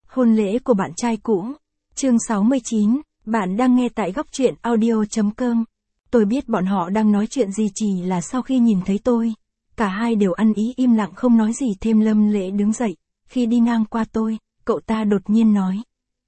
Hôn lễ của bạn trai cũ. Chương 69, bạn đang nghe tại góc truyện audio.com. Tôi biết bọn họ đang nói chuyện gì, chỉ là sau khi nhìn thấy tôi, cả hai đều ăn ý im lặng không nói gì thêm. Lâm Lễ đứng dậy, khi đi ngang qua tôi, cậu ta đột nhiên nói.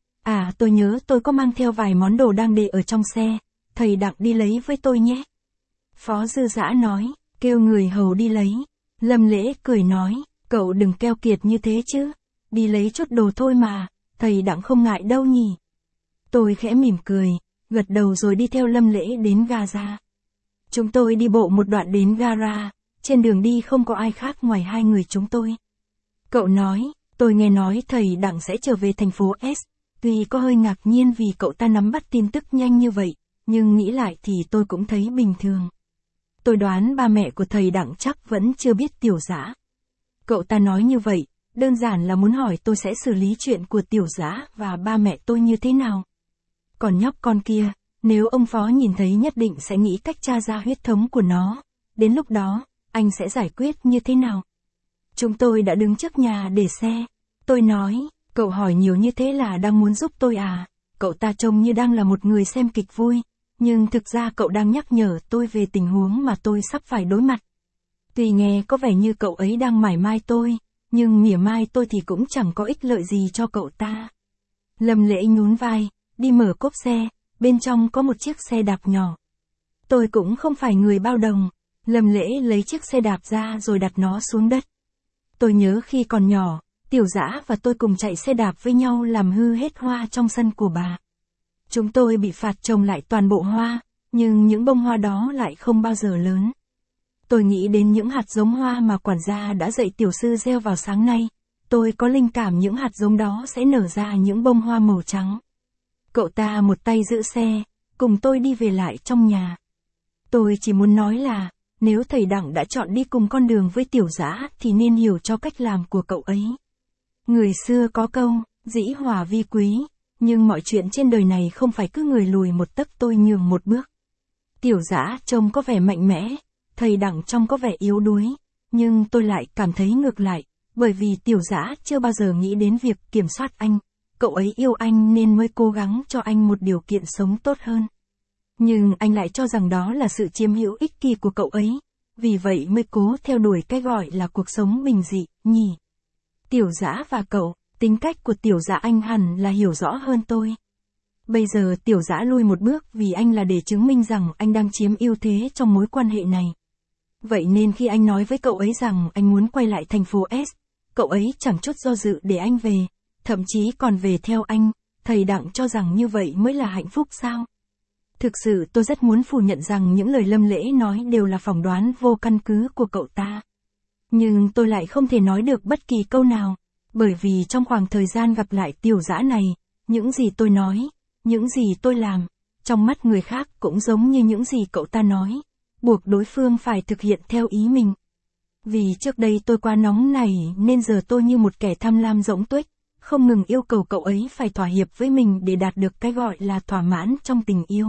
À, tôi nhớ tôi có mang theo vài món đồ đang để ở trong xe, thầy Đặng đi lấy với tôi nhé. Phó Dư Dã nói, kêu người hầu đi lấy. Lâm Lễ cười nói, cậu đừng keo kiệt như thế chứ, đi lấy chút đồ thôi mà, thầy Đặng không ngại đâu nhỉ. Tôi khẽ mỉm cười, gật đầu rồi đi theo Lâm Lễ đến gara. Chúng tôi đi bộ một đoạn đến gara, trên đường đi không có ai khác ngoài hai người chúng tôi. Cậu nói, tôi nghe nói thầy Đặng sẽ trở về thành phố S, tuy có hơi ngạc nhiên vì cậu ta nắm bắt tin tức nhanh như vậy, nhưng nghĩ lại thì tôi cũng thấy bình thường. Tôi đoán ba mẹ của thầy Đặng chắc vẫn chưa biết Tiểu Dã. Cậu ta nói như vậy, đơn giản là muốn hỏi tôi sẽ xử lý chuyện của Tiểu Dã và ba mẹ tôi như thế nào. Còn nhóc con kia, nếu ông Phó nhìn thấy nhất định sẽ nghĩ cách tra ra huyết thống của nó. Đến lúc đó, anh sẽ giải quyết như thế nào? Chúng tôi đã đứng trước nhà để xe. Tôi nói, cậu hỏi nhiều như thế là đang muốn giúp tôi à? Cậu ta trông như đang là một người xem kịch vui, nhưng thực ra cậu đang nhắc nhở tôi về tình huống mà tôi sắp phải đối mặt. Tuy nghe có vẻ như cậu ấy đang mải mai tôi, nhưng mỉa mai tôi thì cũng chẳng có ích lợi gì cho cậu ta. Lâm Lễ nhún vai, đi mở cốp xe, bên trong có một chiếc xe đạp nhỏ. Tôi cũng không phải người bao đồng. Lâm Lễ lấy chiếc xe đạp ra rồi đặt nó xuống đất. Tôi nhớ khi còn nhỏ, Tiểu Dã và tôi cùng chạy xe đạp với nhau làm hư hết hoa trong sân của bà. Chúng tôi bị phạt trồng lại toàn bộ hoa, nhưng những bông hoa đó lại không bao giờ lớn. Tôi nghĩ đến những hạt giống hoa mà quản gia đã dạy tiểu sư gieo vào sáng nay. Tôi có linh cảm những hạt giống đó sẽ nở ra những bông hoa màu trắng. Cậu ta một tay giữ xe, cùng tôi đi về lại trong nhà. Tôi chỉ muốn nói là, nếu thầy Đặng đã chọn đi cùng con đường với Tiểu Dã thì nên hiểu cho cách làm của cậu ấy. Người xưa có câu, dĩ hòa vi quý, nhưng mọi chuyện trên đời này không phải cứ người lùi một tấc tôi nhường một bước. Tiểu Dã trông có vẻ mạnh mẽ, thầy Đặng trông có vẻ yếu đuối, nhưng tôi lại cảm thấy ngược lại, bởi vì Tiểu Dã chưa bao giờ nghĩ đến việc kiểm soát anh. Cậu ấy yêu anh nên mới cố gắng cho anh một điều kiện sống tốt hơn. Nhưng anh lại cho rằng đó là sự chiếm hữu ích kỷ của cậu ấy, vì vậy mới cố theo đuổi cái gọi là cuộc sống bình dị, nhỉ. Tiểu Dã và cậu, tính cách của Tiểu Dã anh hẳn là hiểu rõ hơn tôi. Bây giờ Tiểu Dã lui một bước vì anh là để chứng minh rằng anh đang chiếm ưu thế trong mối quan hệ này. Vậy nên khi anh nói với cậu ấy rằng anh muốn quay lại thành phố S, cậu ấy chẳng chút do dự để anh về, thậm chí còn về theo anh. Thầy Đặng cho rằng như vậy mới là hạnh phúc sao? Thực sự tôi rất muốn phủ nhận rằng những lời Lâm Lễ nói đều là phỏng đoán vô căn cứ của cậu ta. Nhưng tôi lại không thể nói được bất kỳ câu nào, bởi vì trong khoảng thời gian gặp lại Tiểu Dã này, những gì tôi nói, những gì tôi làm, trong mắt người khác cũng giống như những gì cậu ta nói, buộc đối phương phải thực hiện theo ý mình. Vì trước đây tôi quá nóng nảy nên giờ tôi như một kẻ tham lam rỗng tuếch, không ngừng yêu cầu cậu ấy phải thỏa hiệp với mình để đạt được cái gọi là thỏa mãn trong tình yêu.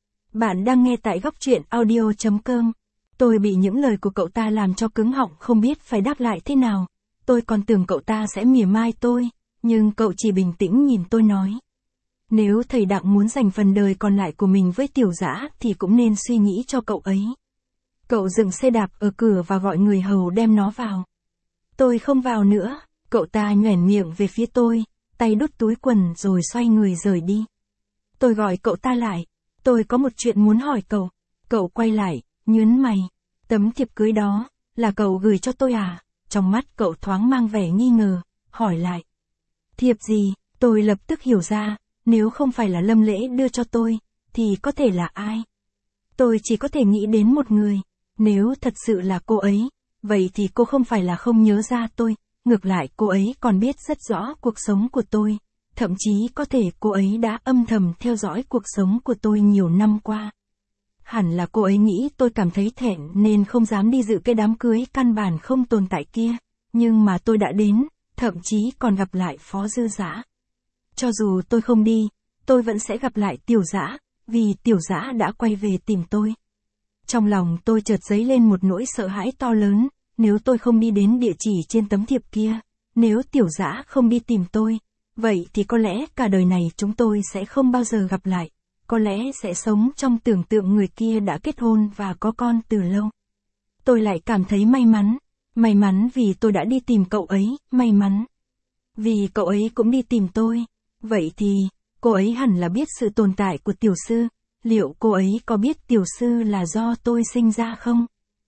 Bạn đang nghe tại góc truyện audio.com. Tôi bị những lời của cậu ta làm cho cứng họng không biết phải đáp lại thế nào. Tôi còn tưởng cậu ta sẽ mỉa mai tôi, nhưng cậu chỉ bình tĩnh nhìn tôi nói. Nếu thầy Đặng muốn dành phần đời còn lại của mình với Tiểu Dã thì cũng nên suy nghĩ cho cậu ấy. Cậu dừng xe đạp ở cửa và gọi người hầu đem nó vào. Tôi không vào nữa, cậu ta nhoẻn miệng về phía tôi, tay đút túi quần rồi xoay người rời đi. Tôi gọi cậu ta lại, tôi có một chuyện muốn hỏi cậu. Cậu quay lại, nhướng mày, tấm thiệp cưới đó, là cậu gửi cho tôi à? Trong mắt cậu thoáng mang vẻ nghi ngờ, hỏi lại. Thiệp gì? Tôi lập tức hiểu ra, nếu không phải là Lâm Lễ đưa cho tôi, thì có thể là ai? Tôi chỉ có thể nghĩ đến một người, nếu thật sự là cô ấy, vậy thì cô không phải là không nhớ ra tôi, ngược lại cô ấy còn biết rất rõ cuộc sống của tôi, thậm chí có thể cô ấy đã âm thầm theo dõi cuộc sống của tôi nhiều năm qua. Hẳn là cô ấy nghĩ tôi cảm thấy thẹn nên không dám đi dự cái đám cưới căn bản không tồn tại kia, nhưng mà tôi đã đến, thậm chí còn gặp lại Phó Dư Dã. Cho dù tôi không đi, tôi vẫn sẽ gặp lại Tiểu Dã, vì Tiểu Dã đã quay về tìm tôi. Trong lòng tôi chợt dấy lên một nỗi sợ hãi to lớn, nếu tôi không đi đến địa chỉ trên tấm thiệp kia, nếu Tiểu Dã không đi tìm tôi, vậy thì có lẽ cả đời này chúng tôi sẽ không bao giờ gặp lại, có lẽ sẽ sống trong tưởng tượng người kia đã kết hôn và có con từ lâu. Tôi lại cảm thấy may mắn vì tôi đã đi tìm cậu ấy, may mắn vì cậu ấy cũng đi tìm tôi. Vậy thì, cô ấy hẳn là biết sự tồn tại của tiểu sư, liệu cô ấy có biết tiểu sư là do tôi sinh ra không?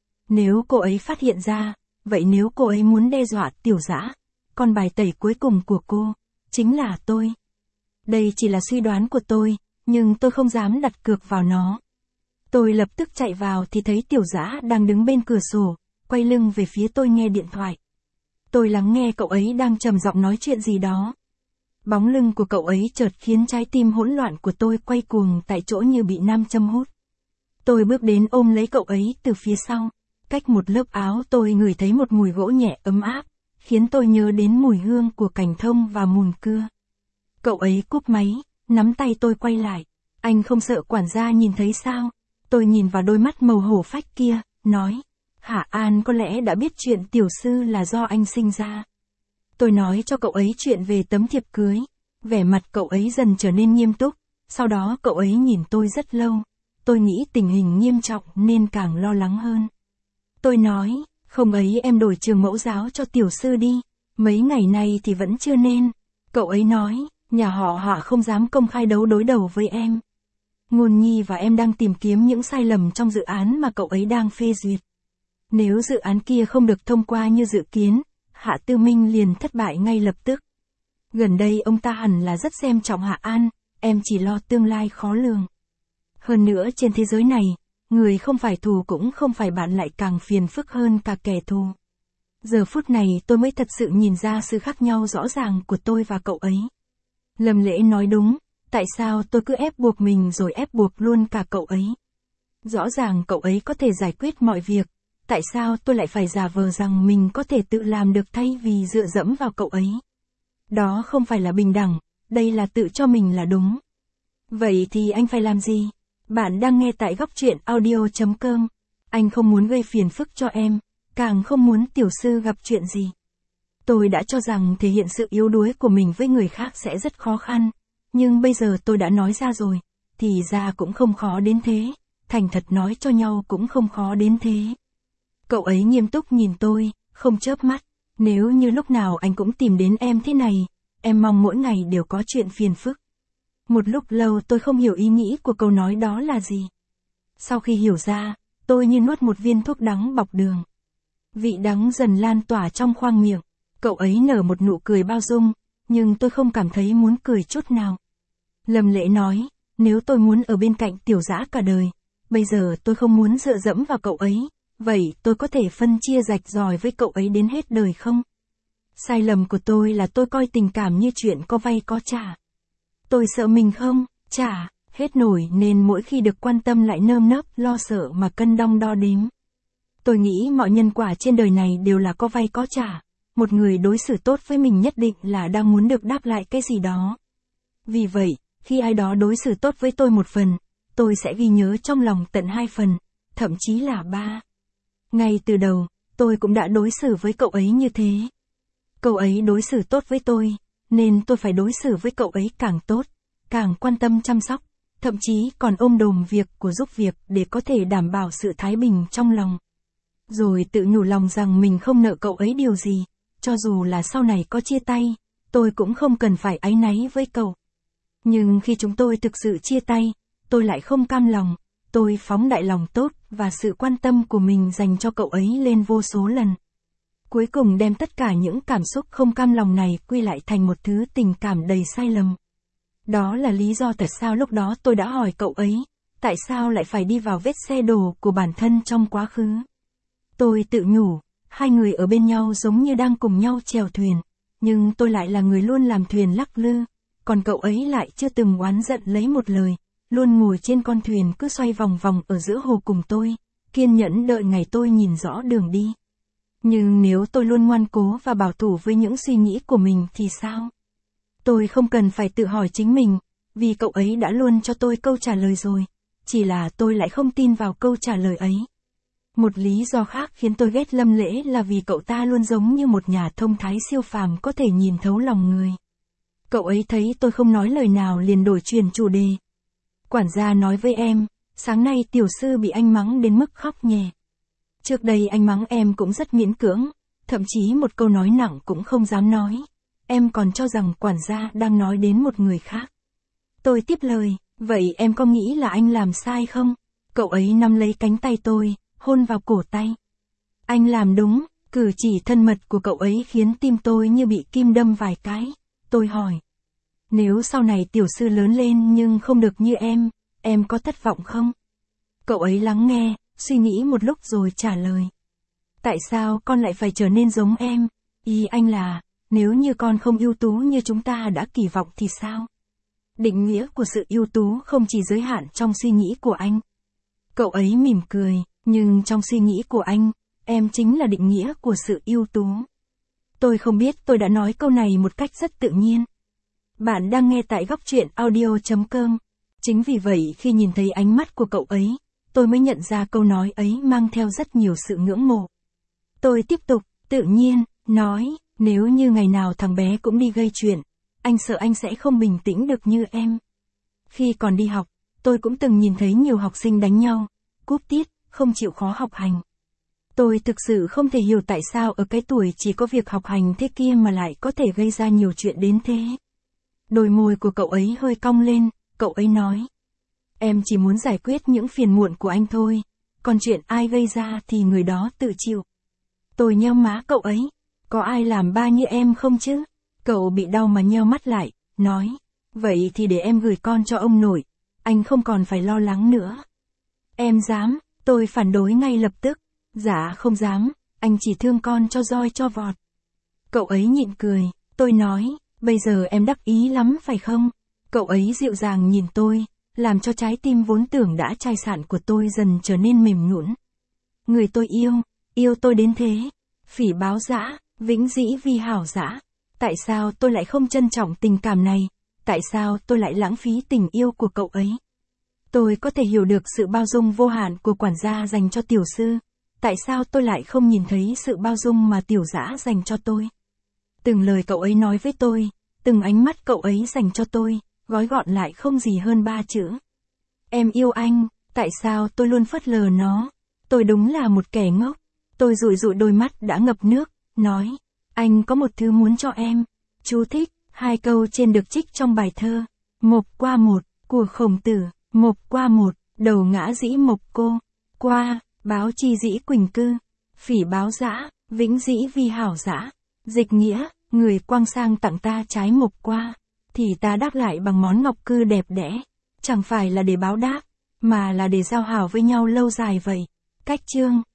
Nếu cô ấy phát hiện ra, vậy nếu cô ấy muốn đe dọa Tiểu Dã, con bài tẩy cuối cùng của cô, chính là tôi. Đây chỉ là suy đoán của tôi, nhưng tôi không dám đặt cược vào nó. Tôi lập tức chạy vào thì thấy Tiểu Dã đang đứng bên cửa sổ, quay lưng về phía tôi nghe điện thoại. Tôi lắng nghe cậu ấy đang trầm giọng nói chuyện gì đó. Bóng lưng của cậu ấy chợt khiến trái tim hỗn loạn của tôi quay cuồng tại chỗ như bị nam châm hút. Tôi bước đến ôm lấy cậu ấy từ phía sau. Cách một lớp áo tôi ngửi thấy một mùi gỗ nhẹ ấm áp, khiến tôi nhớ đến mùi hương của cành thông và mùn cưa. Cậu ấy cúp máy, nắm tay tôi quay lại. Anh không sợ quản gia nhìn thấy sao? Tôi nhìn vào đôi mắt màu hổ phách kia, nói. Hạ An có lẽ đã biết chuyện tiểu sư là do anh sinh ra. Tôi nói cho cậu ấy chuyện về tấm thiệp cưới. Vẻ mặt cậu ấy dần trở nên nghiêm túc, sau đó cậu ấy nhìn tôi rất lâu. Tôi nghĩ tình hình nghiêm trọng nên càng lo lắng hơn. Tôi nói, không ấy em đổi trường mẫu giáo cho tiểu sư đi, mấy ngày nay thì vẫn chưa nên. Cậu ấy nói, nhà họ Hạ không dám công khai đối đầu với em. Ngôn Nhi và em đang tìm kiếm những sai lầm trong dự án mà cậu ấy đang phê duyệt. Nếu dự án kia không được thông qua như dự kiến, Hạ Tư Minh liền thất bại ngay lập tức. Gần đây ông ta hẳn là rất xem trọng Hạ An, em chỉ lo tương lai khó lường. Hơn nữa trên thế giới này, người không phải thù cũng không phải bạn lại càng phiền phức hơn cả kẻ thù. Giờ phút này tôi mới thật sự nhìn ra sự khác nhau rõ ràng của tôi và cậu ấy. Lâm Lễ nói đúng, tại sao tôi cứ ép buộc mình rồi ép buộc luôn cả cậu ấy. Rõ ràng cậu ấy có thể giải quyết mọi việc, tại sao tôi lại phải giả vờ rằng mình có thể tự làm được thay vì dựa dẫm vào cậu ấy. Đó không phải là bình đẳng, đây là tự cho mình là đúng. Vậy thì anh phải làm gì? Bạn đang nghe tại góc truyện audio.com. Anh không muốn gây phiền phức cho em, càng không muốn tiểu sư gặp chuyện gì. Tôi đã cho rằng thể hiện sự yếu đuối của mình với người khác sẽ rất khó khăn, nhưng bây giờ tôi đã nói ra rồi, thì ra cũng không khó đến thế, thành thật nói cho nhau cũng không khó đến thế. Cậu ấy nghiêm túc nhìn tôi, không chớp mắt, nếu như lúc nào anh cũng tìm đến em thế này, em mong mỗi ngày đều có chuyện phiền phức. Một lúc lâu tôi không hiểu ý nghĩ của câu nói đó là gì. Sau khi hiểu ra, tôi như nuốt một viên thuốc đắng bọc đường. Vị đắng dần lan tỏa trong khoang miệng, cậu ấy nở một nụ cười bao dung, nhưng tôi không cảm thấy muốn cười chút nào. Lâm Lễ nói, nếu tôi muốn ở bên cạnh Tiểu Dã cả đời, bây giờ tôi không muốn dựa dẫm vào cậu ấy, vậy tôi có thể phân chia rạch ròi với cậu ấy đến hết đời không? Sai lầm của tôi là tôi coi tình cảm như chuyện có vay có trả. Tôi sợ mình không trả hết nổi nên mỗi khi được quan tâm lại nơm nớp lo sợ mà cân đong đo đếm. Tôi nghĩ mọi nhân quả trên đời này đều là có vay có trả. Một người đối xử tốt với mình nhất định là đang muốn được đáp lại cái gì đó. Vì vậy, khi ai đó đối xử tốt với tôi một phần, tôi sẽ ghi nhớ trong lòng tận 2 phần, thậm chí là 3. Ngay từ đầu, tôi cũng đã đối xử với cậu ấy như thế. Cậu ấy đối xử tốt với tôi, nên tôi phải đối xử với cậu ấy càng tốt, càng quan tâm chăm sóc, thậm chí còn ôm đồm việc của giúp việc để có thể đảm bảo sự thái bình trong lòng. Rồi tự nhủ lòng rằng mình không nợ cậu ấy điều gì, cho dù là sau này có chia tay, tôi cũng không cần phải áy náy với cậu. Nhưng khi chúng tôi thực sự chia tay, tôi lại không cam lòng, tôi phóng đại lòng tốt và sự quan tâm của mình dành cho cậu ấy lên vô số lần. Cuối cùng đem tất cả những cảm xúc không cam lòng này quy lại thành một thứ tình cảm đầy sai lầm. Đó là lý do tại sao lúc đó tôi đã hỏi cậu ấy, tại sao lại phải đi vào vết xe đổ của bản thân trong quá khứ. Tôi tự nhủ, hai người ở bên nhau giống như đang cùng nhau chèo thuyền, nhưng tôi lại là người luôn làm thuyền lắc lư, còn cậu ấy lại chưa từng oán giận lấy một lời, luôn ngồi trên con thuyền cứ xoay vòng vòng ở giữa hồ cùng tôi, kiên nhẫn đợi ngày tôi nhìn rõ đường đi. Nhưng nếu tôi luôn ngoan cố và bảo thủ với những suy nghĩ của mình thì sao? Tôi không cần phải tự hỏi chính mình, vì cậu ấy đã luôn cho tôi câu trả lời rồi, chỉ là tôi lại không tin vào câu trả lời ấy. Một lý do khác khiến tôi ghét Lâm Lễ là vì cậu ta luôn giống như một nhà thông thái siêu phàm có thể nhìn thấu lòng người. Cậu ấy thấy tôi không nói lời nào liền đổi chuyển chủ đề. Quản gia nói với em, sáng nay tiểu sư bị anh mắng đến mức khóc nhè. Trước đây anh mắng em cũng rất miễn cưỡng, thậm chí một câu nói nặng cũng không dám nói. Em còn cho rằng quản gia đang nói đến một người khác. Tôi tiếp lời, vậy em có nghĩ là anh làm sai không? Cậu ấy nắm lấy cánh tay tôi, hôn vào cổ tay. Anh làm đúng, cử chỉ thân mật của cậu ấy khiến tim tôi như bị kim đâm vài cái. Tôi hỏi, nếu sau này tiểu sư lớn lên nhưng không được như em có thất vọng không? Cậu ấy lắng nghe, suy nghĩ một lúc rồi trả lời. Tại sao con lại phải trở nên giống em? Ý anh là, nếu như con không ưu tú như chúng ta đã kỳ vọng thì sao? Định nghĩa của sự ưu tú không chỉ giới hạn trong suy nghĩ của anh. Cậu ấy mỉm cười, nhưng trong suy nghĩ của anh, em chính là định nghĩa của sự ưu tú. Tôi không biết tôi đã nói câu này một cách rất tự nhiên. Bạn đang nghe tại góc truyện audio.com. Chính vì vậy khi nhìn thấy ánh mắt của cậu ấy, tôi mới nhận ra câu nói ấy mang theo rất nhiều sự ngưỡng mộ. Tôi tiếp tục, tự nhiên, nói, nếu như ngày nào thằng bé cũng đi gây chuyện, anh sợ anh sẽ không bình tĩnh được như em. Khi còn đi học, tôi cũng từng nhìn thấy nhiều học sinh đánh nhau, cúp tiết, không chịu khó học hành. Tôi thực sự không thể hiểu tại sao ở cái tuổi chỉ có việc học hành thế kia mà lại có thể gây ra nhiều chuyện đến thế. Đôi môi của cậu ấy hơi cong lên, cậu ấy nói. Em chỉ muốn giải quyết những phiền muộn của anh thôi, còn chuyện ai gây ra thì người đó tự chịu. Tôi nheo má cậu ấy, có ai làm ba như em không chứ? Cậu bị đau mà nheo mắt lại, nói, vậy thì để em gửi con cho ông nội, anh không còn phải lo lắng nữa. Em dám, tôi phản đối ngay lập tức, dạ không dám, anh chỉ thương con cho roi cho vọt. Cậu ấy nhịn cười, tôi nói, bây giờ em đắc ý lắm phải không? Cậu ấy dịu dàng nhìn tôi, làm cho trái tim vốn tưởng đã chai sạn của tôi dần trở nên mềm nhũn. Người tôi yêu tôi đến thế, phỉ báng dã, vĩnh dĩ vi hảo dã. Tại sao tôi lại không trân trọng tình cảm này? Tại sao tôi lại lãng phí tình yêu của cậu ấy? Tôi có thể hiểu được sự bao dung vô hạn của quản gia dành cho tiểu sư. Tại sao tôi lại không nhìn thấy sự bao dung mà tiểu dã dành cho tôi? Từng lời cậu ấy nói với tôi, từng ánh mắt cậu ấy dành cho tôi, gói gọn lại không gì hơn 3 chữ. Em yêu anh, tại sao tôi luôn phớt lờ nó? Tôi đúng là một kẻ ngốc. Tôi dụi dụi đôi mắt đã ngập nước, nói, anh có một thứ muốn cho em. Chú thích, 2 câu trên được trích trong bài thơ. Mộc qua một, của Khổng Tử, mộc qua một, đầu ngã dĩ mộc cô. Qua, báo chi dĩ quỳnh cư. Phỉ báo dã, vĩnh dĩ vi hảo dã. Dịch nghĩa, người quang sang tặng ta trái mộc qua, thì ta đáp lại bằng món ngọc cư đẹp đẽ. Chẳng phải là để báo đáp, mà là để giao hảo với nhau lâu dài vậy. Cách chương